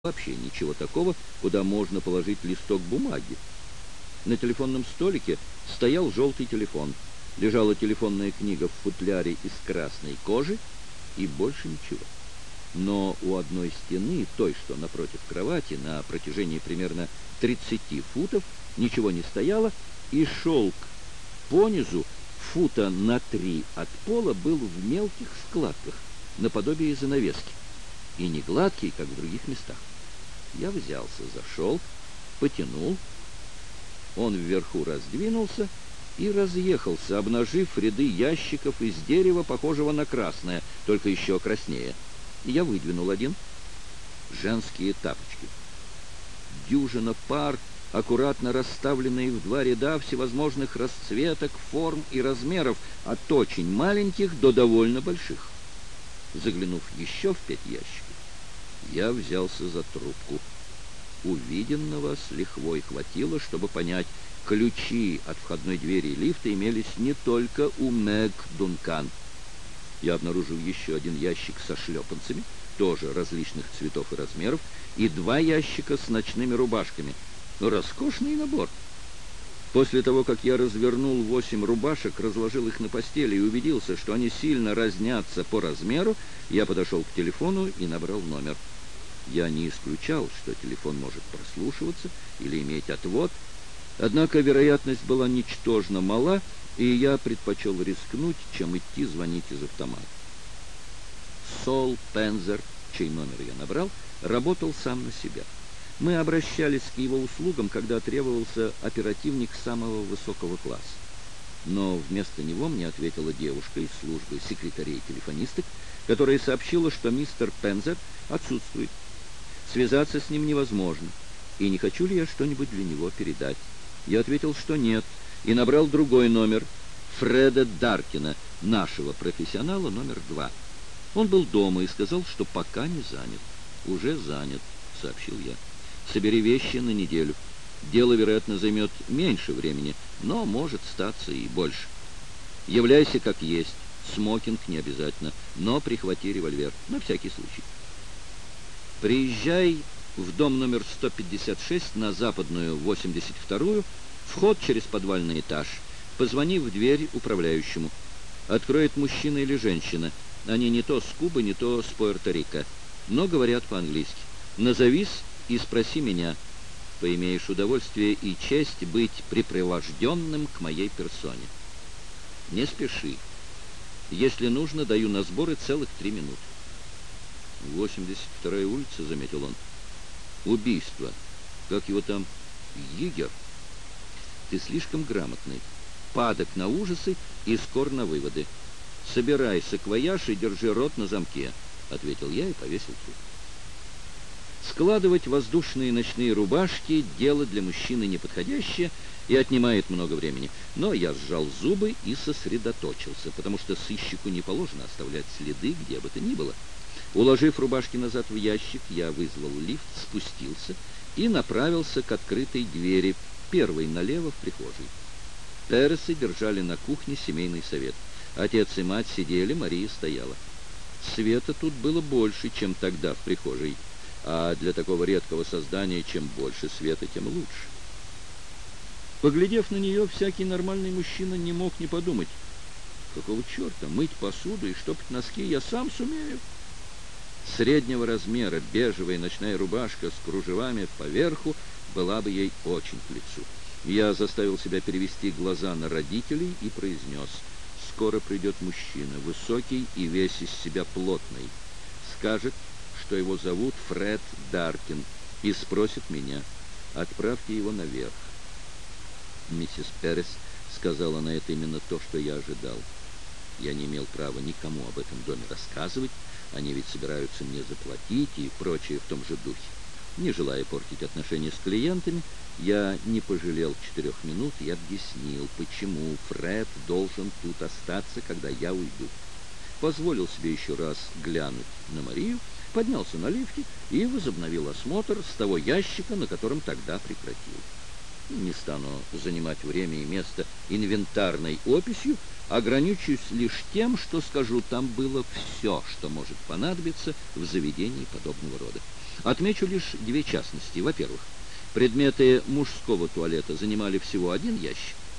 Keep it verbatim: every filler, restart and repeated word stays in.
Вообще ничего такого, куда можно положить листок бумаги. На телефонном столике стоял желтый телефон. Лежала телефонная книга в футляре из красной кожи и больше ничего. Но у одной стены, той, что напротив кровати, на протяжении примерно тридцати футов, ничего не стояло, и шелк понизу фута на три от пола был в мелких складках, наподобие занавески, и не гладкий, как в других местах. Я взялся за шелк, потянул, он вверху раздвинулся и разъехался, обнажив ряды ящиков из дерева, похожего на красное, только еще краснее. И я выдвинул один. Женские тапочки. Дюжина пар, аккуратно расставленные в два ряда всевозможных расцветок, форм и размеров, от очень маленьких до довольно больших. Заглянув еще в пять ящиков, я взялся за трубку. Увиденного с лихвой хватило, чтобы понять, ключи от входной двери лифта имелись не только у Мэг Дункан. Я обнаружил еще один ящик со шлепанцами, тоже различных цветов и размеров, и два ящика с ночными рубашками. Роскошный набор. После того, как я развернул восемь рубашек, разложил их на постели и убедился, что они сильно разнятся по размеру, я подошел к телефону и набрал номер. Я не исключал, что телефон может прослушиваться или иметь отвод, однако вероятность была ничтожно мала, и я предпочел рискнуть, чем идти звонить из автомата. Сол Пензер, чей номер я набрал, работал сам на себя. Мы обращались к его услугам, когда требовался оперативник самого высокого класса. Но вместо него мне ответила девушка из службы секретарей-телефонисток, которая сообщила, что мистер Пензер отсутствует. Связаться с ним невозможно, и не хочу ли я что-нибудь для него передать. Я ответил, что нет, и набрал другой номер, Фреда Даркина, нашего профессионала номер два. Он был дома и сказал, что пока не занят. «Уже занят», — сообщил я. «Собери вещи на неделю. Дело, вероятно, займет меньше времени, но может статься и больше. Являйся как есть, смокинг не обязательно, но прихвати револьвер, на всякий случай. Приезжай в дом номер сто пятьдесят шесть на Западную, восемьдесят вторую, вход через подвальный этаж. Позвони в дверь управляющему. Откроет мужчина или женщина. Они не то с Кубы, не то с Пуэрто-Рико, но говорят по-английски. Назовись и спроси меня. Поимеешь удовольствие и честь быть припровожденным к моей персоне. Не спеши. Если нужно, даю на сборы целых три минуты». «восемьдесят вторая улица», — заметил он. «Убийство. Как его там? Йигер? Ты слишком грамотный. Падок на ужасы и скор на выводы. Собирай саквояж и держи рот на замке», — ответил я и повесил трубку. Складывать воздушные ночные рубашки — дело для мужчины неподходящее и отнимает много времени. Но я сжал зубы и сосредоточился, потому что сыщику не положено оставлять следы где бы то ни было. Уложив рубашки назад в ящик, я вызвал лифт, спустился и направился к открытой двери, первой налево в прихожей. Пересы держали на кухне семейный совет. Отец и мать сидели, Мария стояла. Света тут было больше, чем тогда в прихожей, а для такого редкого создания чем больше света, тем лучше. Поглядев на нее, всякий нормальный мужчина не мог не подумать: какого черта, мыть посуду и штопать носки я сам сумею? Среднего размера бежевая ночная рубашка с кружевами поверху была бы ей очень к лицу. Я заставил себя перевести глаза на родителей и произнес: «Скоро придет мужчина, высокий и весь из себя плотный. Скажет, что его зовут Фред Даркин, и спросит меня. Отправьте его наверх». «Миссис Перес», — сказала на это именно то, что я ожидал. Я не имел права никому об этом доме рассказывать, они ведь собираются мне заплатить и прочее в том же духе. Не желая портить отношения с клиентами, я не пожалел четырех минут и объяснил, почему Фред должен тут остаться, когда я уйду. Позволил себе еще раз глянуть на Марию, поднялся на лифте и возобновил осмотр с того ящика, на котором тогда прекратил. Не стану занимать время и место инвентарной описью, ограничусь лишь тем, что скажу, там было все, что может понадобиться в заведении подобного рода. Отмечу лишь две частности. Во-первых, предметы мужского туалета занимали всего один ящик.